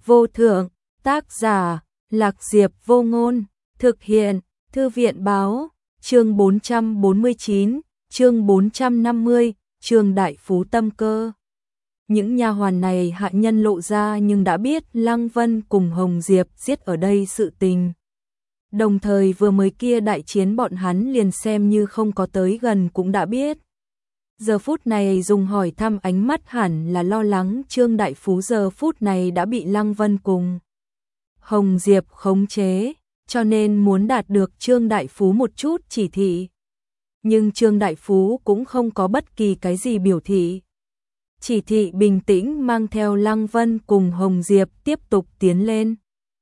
vô thượng, tác giả, Lạc Diệp Vô Ngôn, thực hiện, Thư viện báo, chương 449, chương 450, Trương Đại Phú tâm cơ. Những nha hoàn này hạ nhân lộ ra nhưng đã biết Lăng Vân cùng Hồng Diệp giết ở đây sự tình. Đồng thời vừa mới kia đại chiến bọn hắn liền xem như không có tới gần cũng đã biết. Giờ phút này dùng hỏi thăm ánh mắt hẳn là lo lắng Trương Đại Phú giờ phút này đã bị Lăng Vân cùng Hồng Diệp khống chế, cho nên muốn đạt được Trương Đại Phú một chút chỉ thị. Nhưng Trương Đại Phú cũng không có bất kỳ cái gì biểu thị. Chỉ thị bình tĩnh mang theo Lăng Vân cùng Hồng Diệp tiếp tục tiến lên.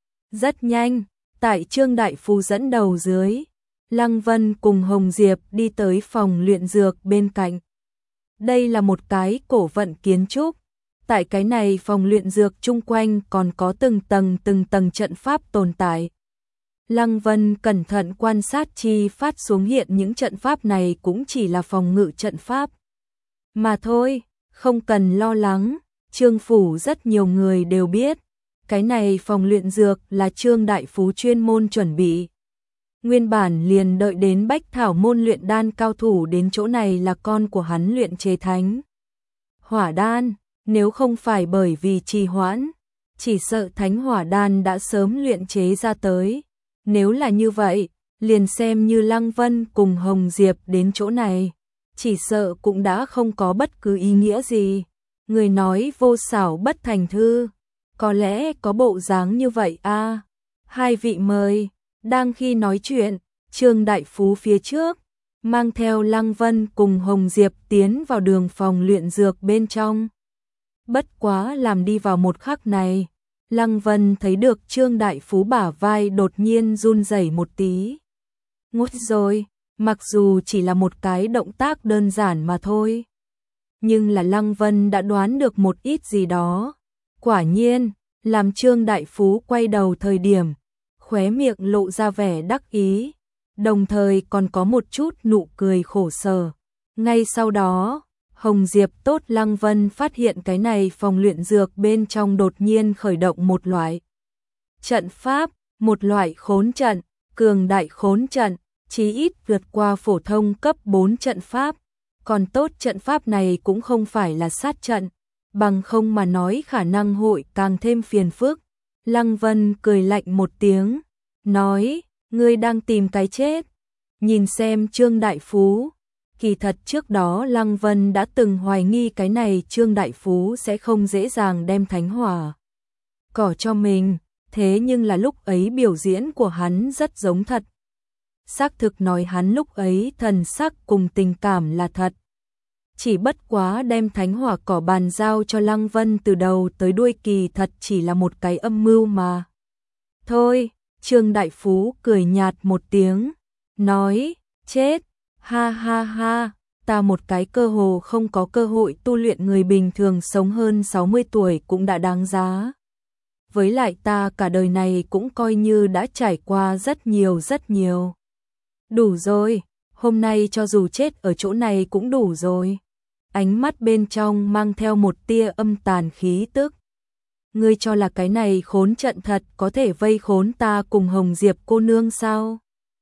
Rất nhanh, tại Trương Đại Phú dẫn đầu dưới, Lăng Vân cùng Hồng Diệp đi tới phòng luyện dược bên cạnh. Đây là một cái cổ vận kiến trúc. Tại cái này phòng luyện dược chung quanh còn có từng tầng trận pháp tồn tại. Lăng Vân cẩn thận quan sát chi phát xuống hiện những trận pháp này cũng chỉ là phòng ngự trận pháp. Mà thôi, không cần lo lắng, Trương phủ rất nhiều người đều biết. Cái này phòng luyện dược là Trương Đại Phú chuyên môn chuẩn bị. Nguyên bản liền đợi đến Bách Thảo môn luyện đan cao thủ đến chỗ này là con của hắn luyện chế thánh hỏa đan, nếu không phải bởi vì trì hoãn, chỉ sợ thánh hỏa đan đã sớm luyện chế ra tới. Nếu là như vậy, liền xem như Lăng Vân cùng Hồng Diệp đến chỗ này, chỉ sợ cũng đã không có bất cứ ý nghĩa gì. Người nói vô xảo bất thành thư, có lẽ có bộ dáng như vậy a. Hai vị mời. Đang khi nói chuyện, Trương Đại Phú phía trước, mang theo Lăng Vân cùng Hồng Diệp tiến vào đường phòng luyện dược bên trong. Bất quá làm đi vào một khắc này, Lăng Vân thấy được Trương Đại Phú bả vai đột nhiên run rẩy một tí. Ngút rồi, mặc dù chỉ là một cái động tác đơn giản mà thôi. Nhưng là Lăng Vân đã đoán được một ít gì đó. Quả nhiên, làm Trương Đại Phú quay đầu thời điểm, khóe miệng lộ ra vẻ đắc ý, đồng thời còn có một chút nụ cười khổ sở. Ngay sau đó, Hồng Diệp tốt Lăng Vân phát hiện cái này phòng luyện dược bên trong đột nhiên khởi động một loại trận pháp, một loại khốn trận, cường đại khốn trận, chí ít vượt qua phổ thông cấp 4 trận pháp. Còn tốt trận pháp này cũng không phải là sát trận, bằng không mà nói khả năng hội càng thêm phiền phức. Lăng Vân cười lạnh một tiếng, nói, ngươi đang tìm cái chết. Nhìn xem Trương Đại Phú, kỳ thật trước đó Lăng Vân đã từng hoài nghi cái này Trương Đại Phú sẽ không dễ dàng đem thánh hỏa cỏ cho mình, thế nhưng là lúc ấy biểu diễn của hắn rất giống thật. Xác thực nói hắn lúc ấy thần sắc cùng tình cảm là thật. Chỉ bất quá đem thánh hỏa cỏ bàn giao cho Lăng Vân từ đầu tới đuôi kỳ thật chỉ là một cái âm mưu mà. Thôi, Trương Đại Phú cười nhạt một tiếng, nói, chết, ha ha ha, ta một cái cơ hồ không có cơ hội tu luyện người bình thường sống hơn 60 tuổi cũng đã đáng giá. Với lại ta cả đời này cũng coi như đã trải qua rất nhiều. Đủ rồi, hôm nay cho dù chết ở chỗ này cũng đủ rồi. Ánh mắt bên trong mang theo một tia âm tàn khí tức. Ngươi cho là cái này khốn trận thật có thể vây khốn ta cùng Hồng Diệp cô nương sao?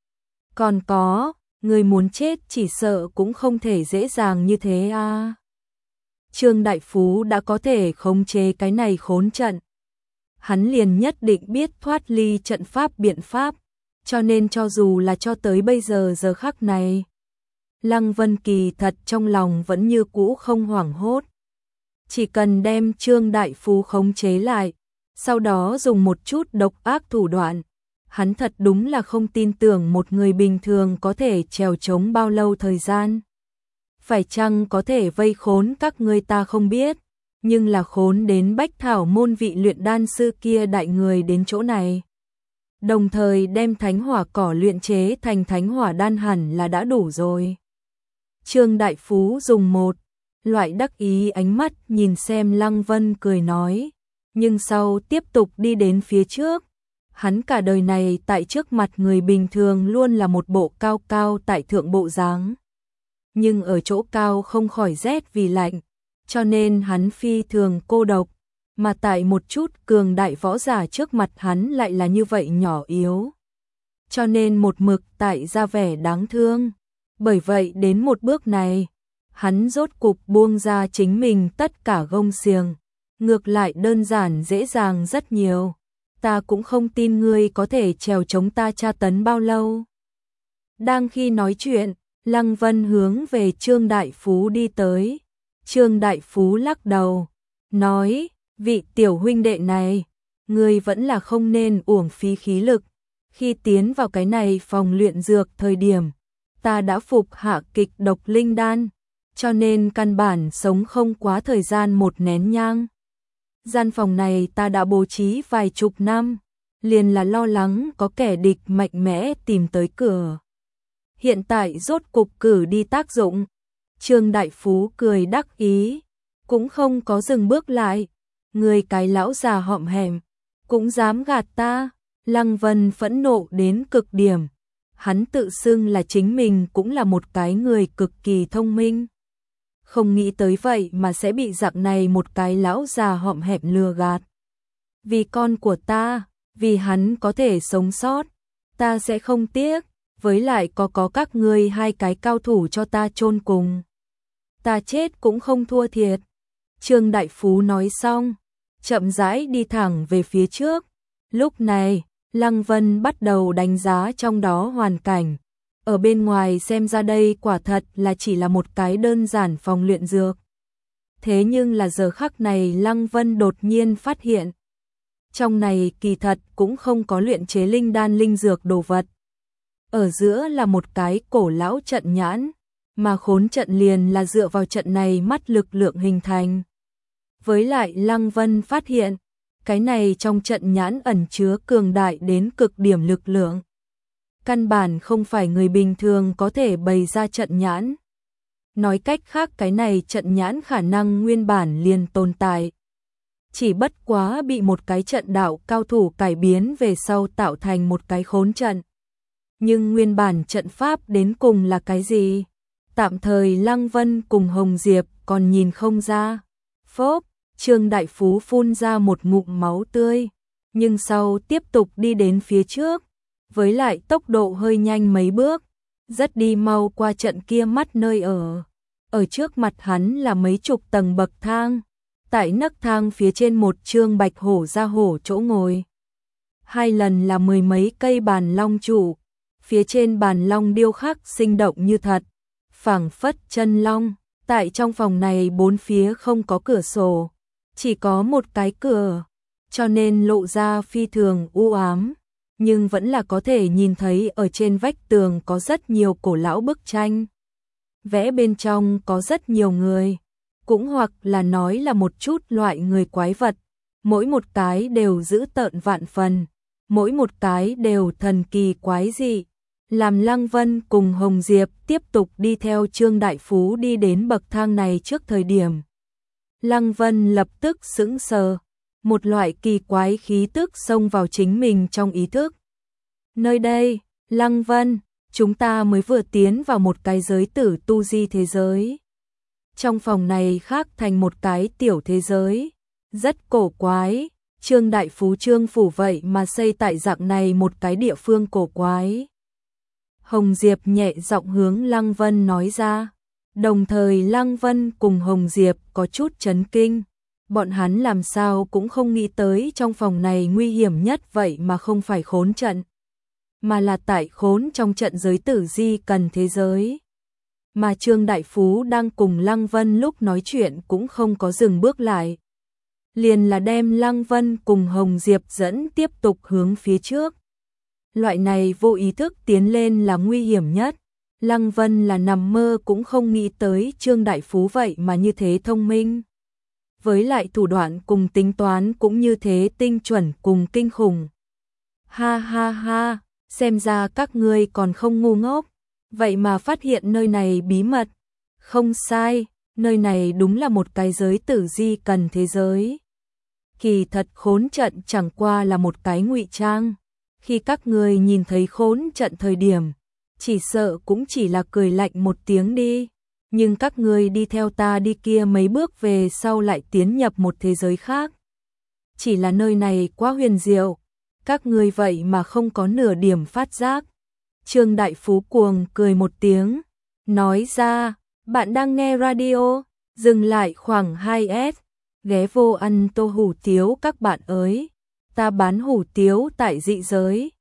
Còn có, ngươi muốn chết chỉ sợ cũng không thể dễ dàng như thế a. Trương Đại Phú đã có thể khống chế cái này khốn trận. Hắn liền nhất định biết thoát ly trận pháp biện pháp, cho nên cho dù là cho tới bây giờ giờ khắc này, Lăng Vân kỳ thật trong lòng vẫn như cũ không hoảng hốt. Chỉ cần đem Trương Đại Phú khống chế lại, sau đó dùng một chút độc ác thủ đoạn, hắn thật đúng là không tin tưởng một người bình thường có thể trèo chống bao lâu thời gian. Phải chăng có thể vây khốn các ngươi ta không biết, nhưng là khốn đến Bách Thảo môn vị luyện đan sư kia đại người đến chỗ này. Đồng thời đem thánh hỏa cỏ luyện chế thành thánh hỏa đan hẳn là đã đủ rồi. Trương Đại Phú dùng một loại đắc ý ánh mắt nhìn xem Lăng Vân cười nói, nhưng sau tiếp tục đi đến phía trước. Hắn cả đời này tại trước mặt người bình thường luôn là một bộ cao cao tại thượng bộ dáng. Nhưng ở chỗ cao không khỏi rét vì lạnh, cho nên hắn phi thường cô độc. mà tại một chút cường đại võ giả trước mặt hắn lại là như vậy nhỏ yếu. Cho nên một mực tại ra vẻ đáng thương. Bởi vậy đến một bước này, hắn rốt cục buông ra chính mình tất cả gông xiềng, ngược lại đơn giản dễ dàng rất nhiều. Ta cũng không tin ngươi có thể trèo chống ta tra tấn bao lâu. Đang khi nói chuyện, Lăng Vân hướng về Trương Đại Phú đi tới. Trương Đại Phú lắc đầu, nói, vị tiểu huynh đệ này, ngươi vẫn là không nên uổng phí khí lực. Khi tiến vào cái này phòng luyện dược thời điểm, ta đã phục hạ kịch độc linh đan, cho nên căn bản sống không quá thời gian một nén nhang. Gian phòng này ta đã bố trí vài chục năm, liền là lo lắng có kẻ địch mạnh mẽ tìm tới cửa. Hiện tại rốt cục cử đi tác dụng. Trương Đại Phú cười đắc ý, cũng không có dừng bước lại. Người cái lão già hõm hẻm, cũng dám gạt ta. Lăng Vân phẫn nộ đến cực điểm. Hắn tự xưng là chính mình cũng là một cái người cực kỳ thông minh. Không nghĩ tới vậy mà sẽ bị dạng này một cái lão già hõm hẻm lừa gạt. Vì con của ta, vì hắn có thể sống sót, ta sẽ không tiếc, với lại có các ngươi hai cái cao thủ cho ta chôn cùng. Ta chết cũng không thua thiệt. Trương Đại Phú nói xong, chậm rãi đi thẳng về phía trước. Lúc này, Lăng Vân bắt đầu đánh giá trong đó hoàn cảnh. Ở bên ngoài xem ra đây quả thật là chỉ là một cái đơn giản phòng luyện dược. Thế nhưng là giờ khắc này Lăng Vân đột nhiên phát hiện. Trong này kỳ thật cũng không có luyện chế linh đan linh dược đồ vật. Ở giữa là một cái cổ lão trận nhãn, mà khốn trận liền là dựa vào trận này mắt lực lượng hình thành. Với lại Lăng Vân phát hiện, cái này trong trận nhãn ẩn chứa cường đại đến cực điểm lực lượng. Căn bản không phải người bình thường có thể bày ra trận nhãn. Nói cách khác cái này trận nhãn khả năng nguyên bản liền tồn tại. Chỉ bất quá bị một cái trận đạo cao thủ cải biến về sau tạo thành một cái khốn trận. Nhưng nguyên bản trận pháp đến cùng là cái gì? Tạm thời Lăng Vân cùng Hồng Diệp còn nhìn không ra. Phốp, Trương Đại Phú phun ra một ngụm máu tươi, nhưng sau tiếp tục đi đến phía trước, với lại tốc độ hơi nhanh mấy bước, rất đi mau qua trận kia mắt nơi ở. Ở trước mặt hắn là mấy chục tầng bậc thang, tại nấc thang phía trên một trương bạch hổ ra hổ chỗ ngồi. Hai lần là mười mấy cây bàn long trụ, phía trên bàn long điêu khắc sinh động như thật, phảng phất chân long. Tại trong phòng này bốn phía không có cửa sổ, chỉ có một cái cửa, cho nên lộ ra phi thường u ám, nhưng vẫn là có thể nhìn thấy ở trên vách tường có rất nhiều cổ lão bức tranh. Vẽ bên trong có rất nhiều người, cũng hoặc là nói là một chút loại người quái vật, mỗi một cái đều dữ tợn vạn phần, mỗi một cái đều thần kỳ quái dị. Làm Lăng Vân cùng Hồng Diệp tiếp tục đi theo Trương Đại Phú đi đến bậc thang này trước thời điểm. Lăng Vân lập tức sững sờ, một loại kỳ quái khí tức xông vào chính mình trong ý thức. Nơi đây, Lăng Vân, chúng ta mới vừa tiến vào một cái giới tử tu di thế giới. Trong phòng này khác thành một cái tiểu thế giới, rất cổ quái. Trương Đại Phú Trương phủ vậy mà xây tại dạng này một cái địa phương cổ quái. Hồng Diệp nhẹ giọng hướng Lăng Vân nói ra, đồng thời Lăng Vân cùng Hồng Diệp có chút chấn kinh. Bọn hắn làm sao cũng không nghĩ tới trong phòng này nguy hiểm nhất vậy mà không phải khốn trận, mà là tại khốn trong trận giới tử di cần thế giới. Mà Trương Đại Phú đang cùng Lăng Vân lúc nói chuyện cũng không có dừng bước lại. Liền là đem Lăng Vân cùng Hồng Diệp dẫn tiếp tục hướng phía trước. Loại này vô ý thức tiến lên là nguy hiểm nhất. Lăng Vân là nằm mơ cũng không nghĩ tới Trương Đại Phú vậy mà như thế thông minh. Với lại thủ đoạn cùng tính toán cũng như thế tinh chuẩn cùng kinh khủng. Ha ha ha, xem ra các ngươi còn không ngu ngốc. Vậy mà phát hiện nơi này bí mật. Không sai, nơi này đúng là một cái giới tử di cần thế giới. Kỳ thật khốn trận chẳng qua là một cái ngụy trang. Khi các ngươi nhìn thấy khốn trận thời điểm, chỉ sợ cũng chỉ là cười lạnh một tiếng đi. Nhưng các ngươi đi theo ta đi kia mấy bước về sau lại tiến nhập một thế giới khác. chỉ là nơi này quá huyền diệu, các ngươi vậy mà không có nửa điểm phát giác. Trương Đại Phú cuồng cười một tiếng, nói ra, bạn đang nghe radio, dừng lại khoảng 2S, ghé vô ăn tô hủ tiếu các bạn ơi, ta bán hủ tiếu tại dị giới.